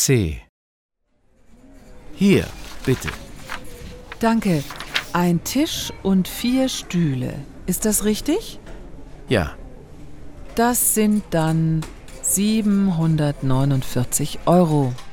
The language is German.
C. Hier, bitte. Danke. Ein Tisch und 4 Stühle. Ist das richtig? Ja, Das sind dann 749 Euro.